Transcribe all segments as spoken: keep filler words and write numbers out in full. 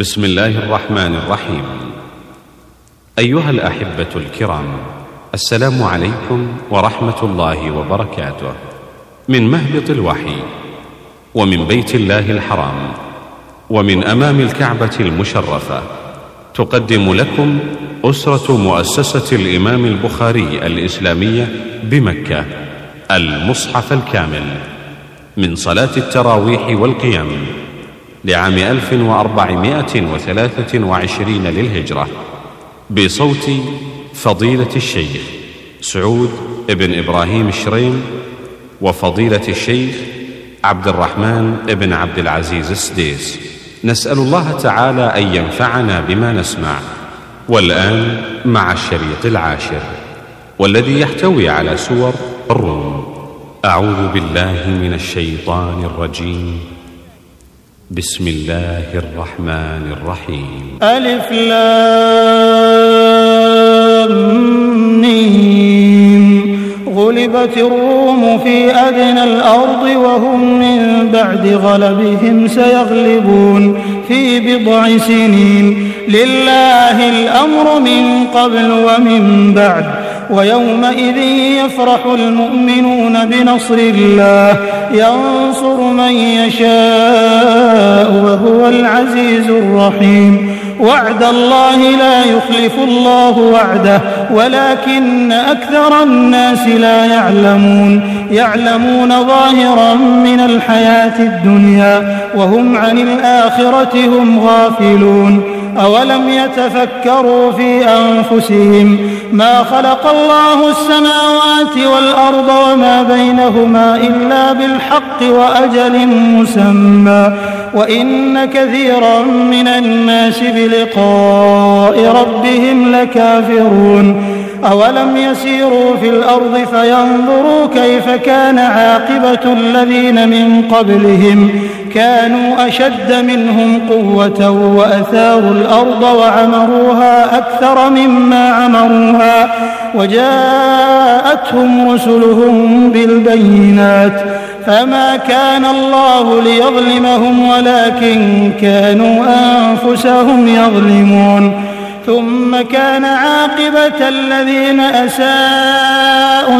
بسم الله الرحمن الرحيم. أيها الأحبة الكرام، السلام عليكم ورحمة الله وبركاته. من مهبط الوحي ومن بيت الله الحرام ومن أمام الكعبة المشرفة، تقدم لكم أسرة مؤسسة الإمام البخاري الإسلامية بمكة المصحف الكامل من صلاة التراويح والقيام لعام ألف وأربعمائة وثلاثة وعشرين للهجرة، بصوت فضيلة الشيخ سعود بن إبراهيم الشريم وفضيلة الشيخ عبد الرحمن بن عبد العزيز السديس. نسأل الله تعالى أن ينفعنا بما نسمع. والآن مع الشريط العاشر، والذي يحتوي على سور الروم. أعوذ بالله من الشيطان الرجيم. بسم الله الرحمن الرحيم. ألف لام ميم. غلبت الروم في أدنى الأرض وهم من بعد غلبهم سيغلبون في بضع سنين. لله الأمر من قبل ومن بعد، ويومئذ يفرح المؤمنون بنصر الله، ينصر من يشاء وهو العزيز الرحيم. وعد الله لا يخلف الله وعده ولكن أكثر الناس لا يعلمون. يعلمون ظاهرا من الحياة الدنيا وهم عن الآخرة هم غافلون. أولم يتفكروا في أنفسهم ما خلق الله السماوات والأرض وما بينهما إلا بالحق وأجل مسمى، وإن كثيرا من الناس بلقاء ربهم لكافرون. أولم يسيروا في الأرض فينظروا كيف كان عاقبة الذين من قبلهم، كانوا أشد منهم قوة وأثاروا الأرض وعمروها أكثر مما عمروها، وجاءتهم رسلهم بالبينات، فما كان الله ليظلمهم ولكن كانوا أنفسهم يظلمون. ثم كان عاقبة الذين أساءوا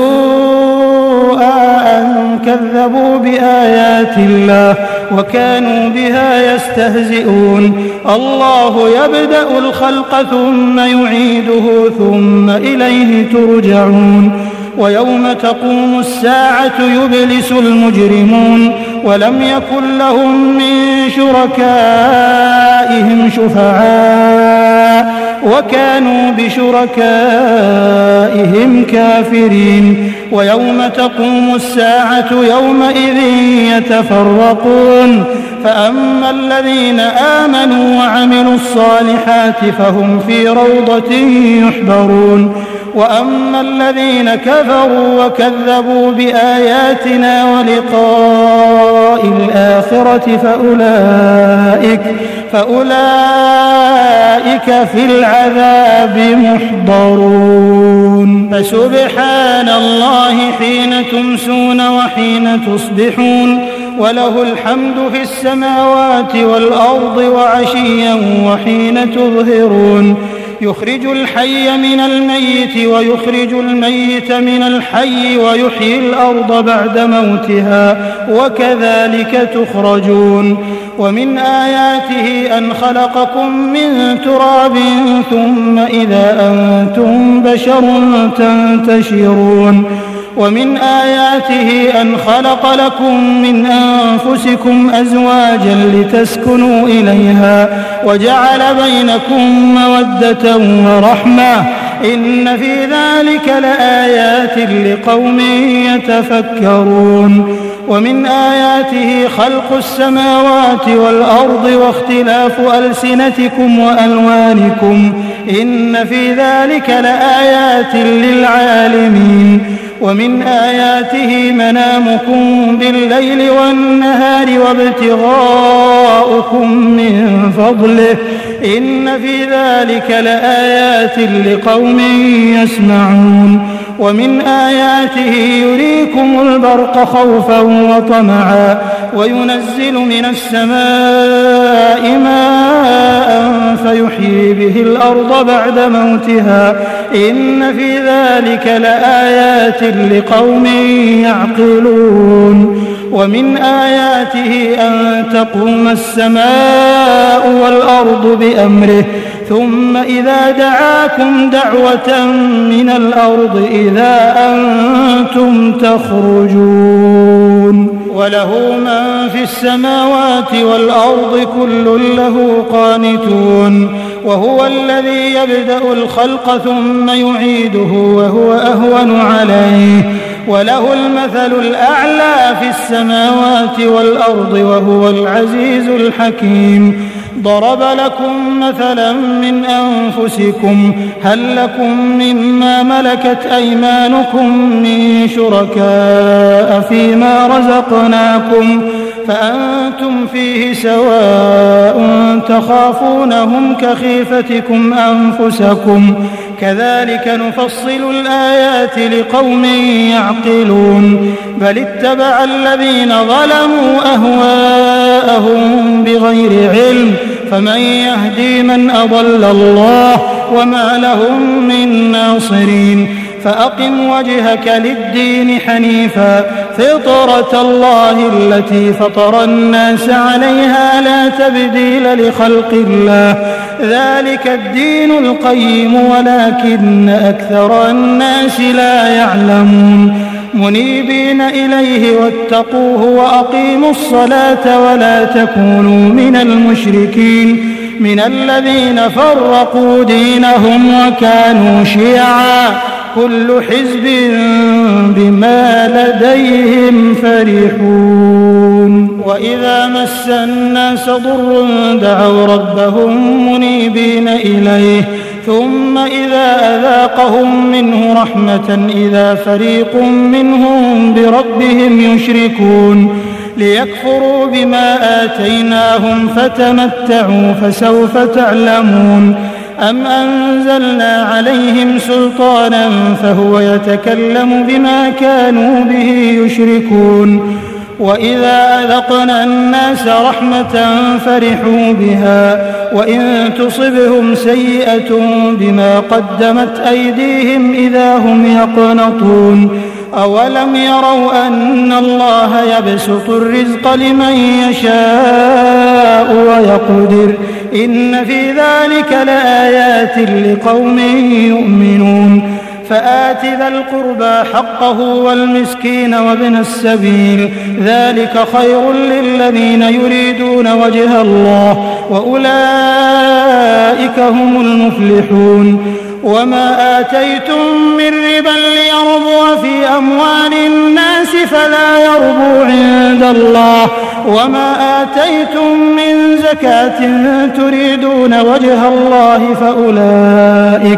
السوء أن كذبوا بآيات الله وكانوا بها يستهزئون. الله يبدأ الخلق ثم يعيده ثم إليه ترجعون. ويوم تقوم الساعة يبلس المجرمون ولم يكن لهم من شركائهم شفعاء وكانوا بشركائهم كافرين. ويوم تقوم الساعة يومئذ يتفرقون، فأما الذين آمنوا وعملوا الصالحات فهم في روضة يحبرون، وأما الذين كفروا وكذبوا بآياتنا ولقاء الآخرة فأولئك, فأولئك في العذاب محضرون. فسبحان الله حين تمسون وحين تصبحون، وله الحمد في السماوات والأرض وعشيا وحين تظهرون. يخرج الحي من الميت ويخرج الميت من الحي ويحيي الأرض بعد موتها وكذلك تخرجون. ومن آياته أن خلقكم من تراب ثم إذا أنتم بشر تنتشرون. ومن آياته أن خلق لكم من أنفسكم أزواجا لتسكنوا إليها وجعل بينكم مودة ورحمة، إن في ذلك لآيات لقوم يتفكرون. ومن آياته خلق السماوات والأرض واختلاف ألسنتكم وألوانكم، إن في ذلك لآيات للعالمين. ومن آياته منامكم بالليل والنهار وابتغاؤكم من فضله، إن في ذلك لآيات لقوم يسمعون. ومن آياته يريكم البرق خوفا وطمعا وينزل من السماء ماء فيحيي به الأرض بعد موتها إن في ذلك لآيات لقوم يعقلون ومن آياته أن تقوم السماء والأرض بأمره ثم إذا دعاكم دعوة من الأرض إذا أنتم تخرجون وله من في السماوات والأرض كل له قانتون وهو الذي يبدأ الخلق ثم يعيده وهو أهون عليه وله المثل الأعلى في السماوات والأرض وهو العزيز الحكيم ضرب لكم مثلا من أنفسكم هل لكم مما ملكت أيمانكم من شركاء فيما رزقناكم فأنتم فيه سواء تخافونهم كخيفتكم أنفسكم كذلك نفصل الآيات لقوم يعقلون بل اتبع الذين ظلموا أهواءهم بغير علم فمن يهدي من أضل الله وما لهم من ناصرين فأقم وجهك للدين حنيفا فطرة الله التي فطر الناس عليها لا تبديل لخلق الله ذلك الدين القيم ولكن أكثر الناس لا يعلمون منيبين إليه واتقوه وأقيموا الصلاة ولا تكونوا من المشركين من الذين فرقوا دينهم وكانوا شيعا كل حزب بما لديهم فرحون وإذا مس الناس ضر دعوا ربهم منيبين إليه ثم إذا أذاقهم منه رحمة إذا فريق منهم بربهم يشركون ليكفروا بما آتيناهم فتمتعوا فسوف تعلمون أم أنزلنا عليهم سلطانا فهو يتكلم بما كانوا به يشركون وإذا أذقنا الناس رحمة فرحوا بها وإن تصبهم سيئة بما قدمت أيديهم إذا هم يقنطون أولم يروا أن الله يبسط الرزق لمن يشاء ويقدر إن في ذلك لآيات لقوم يؤمنون فآت ذا القربى حقه والمسكين وابن السبيل ذلك خير للذين يريدون وجه الله وأولئك هم المفلحون وما آتيتم من ربا ليربو في أموال الناس فلا يربو عند الله وما آتيتم من زكاة تريدون وجه الله فأولئك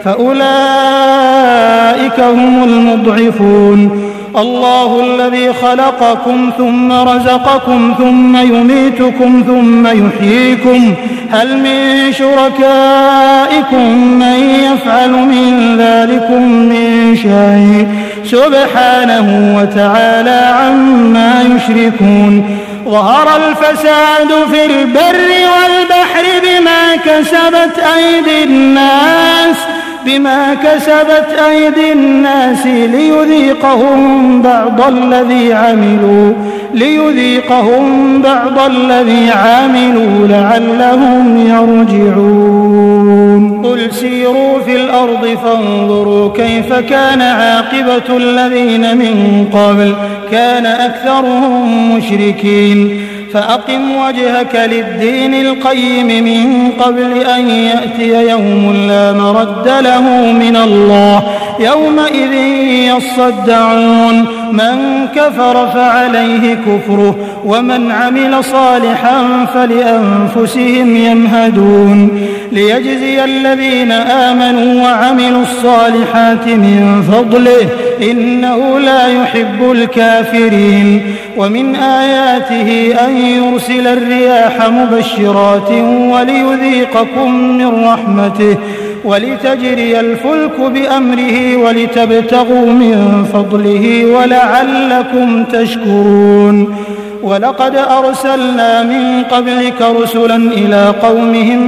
فأولئك هم المضعفون الله الذي خلقكم ثم رزقكم ثم يميتكم ثم يحييكم هل من شركائكم من يفعل من ذلكم من شيء سبحانه وتعالى عما يشركون ظهر الفساد في البر والبحر بما كسبت أيدي الناس بما كسبت أيدي الناس ليذيقهم بعض الذي عملوا ليذيقهم بعض الذي عملوا لعلهم يرجعون قل سيروا في الأرض فانظروا كيف كان عاقبة الذين من قبل كان أكثرهم مشركين فأقم وجهك للدين القيم من قبل أن يأتي يوم لا مرد له من الله يومئذ يصدعون من كفر فعليه كفره ومن عمل صالحا فلأنفسهم يمهدون ليجزي الذين آمنوا وعملوا الصالحات من فضله إنه لا يحب الكافرين ومن آياته أن يرسل الرياح مبشرات وليذيقكم من رحمته ولتجري الفلك بأمره ولتبتغوا من فضله ولعلكم تشكرون ولقد أرسلنا من قبلك رسلا إلى قومهم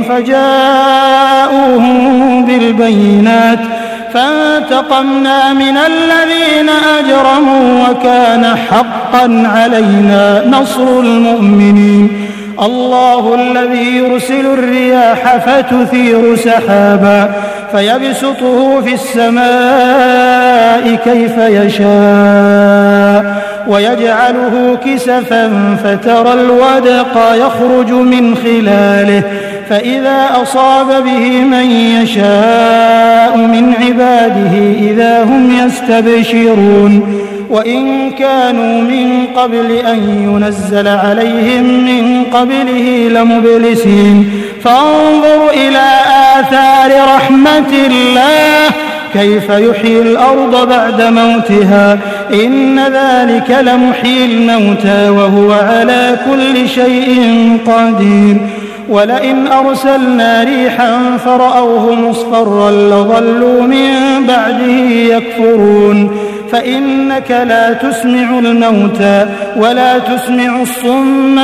فجاءوهم بالبينات فانتقمنا من الذين أجرموا وكان حقا علينا نصر المؤمنين. الله الذي يرسل الرياح فتثير سحابا فيبسطه في السماء كيف يشاء ويجعله كسفا فترى الودق يخرج من خلاله فإذا أصاب به من يشاء من عباده إذا هم يستبشرون. وإن كانوا من قبل أن ينزل عليهم من قبله لمبلسين. فانظر إلى آثار رحمة الله كيف يحيي الأرض بعد موتها إن ذلك لمحيي الموتى وهو على كل شيء قدير. ولئن أرسلنا ريحا فرأوه مصفرا لظلوا من بعده يكفرون. فإنك لا تسمع الموتى ولا تسمع الصم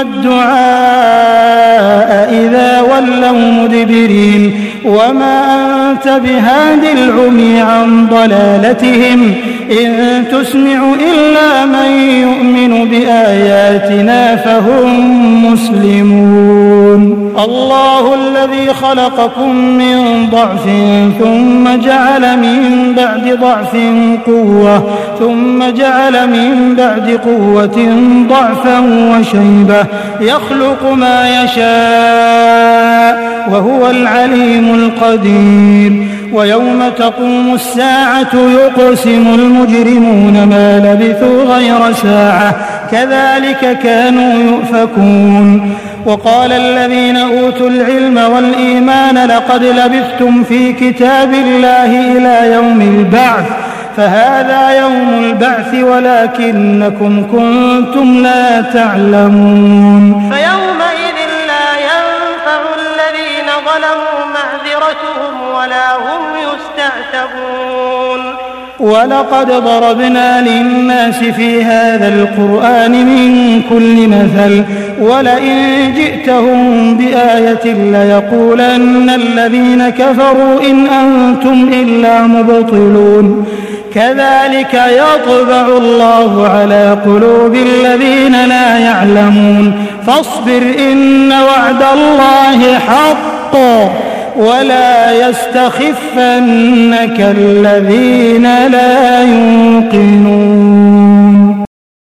الدعاء إذا ولوا مدبرين. وما أنت بهاد العمي عن ضلالتهم إن تسمع إلا من يؤمن بآياتنا فهم مسلمون. الله الذي خلقكم من ضعف ثم جعل من بعد ضعف قوة ثم جعل من بعد قوة ضعفا وشيبة يخلق ما يشاء وهو العليم القدير. ويوم تقوم الساعة يقسم المجرمون ما لبثوا غير ساعة كذلك كانوا يؤفكون. وقال الذين أوتوا العلم والإيمان لقد لبثتم في كتاب الله إلى يوم البعث فهذا يوم البعث ولكنكم كنتم لا تعلمون. فيومئذ لا ينفع الذين ظلموا معذرتهم ولا هم يستعتبون. ولقد ضربنا للناس في هذا القرآن من كل مثل ولئن جئتهم بآية ليقولن الذين كفروا إن أنتم إلا مبطلون. كذلك يطبع الله على قلوب الذين لا يعلمون. فاصبر إن وعد الله حق ولا يستخفنك الذين لا يوقنون.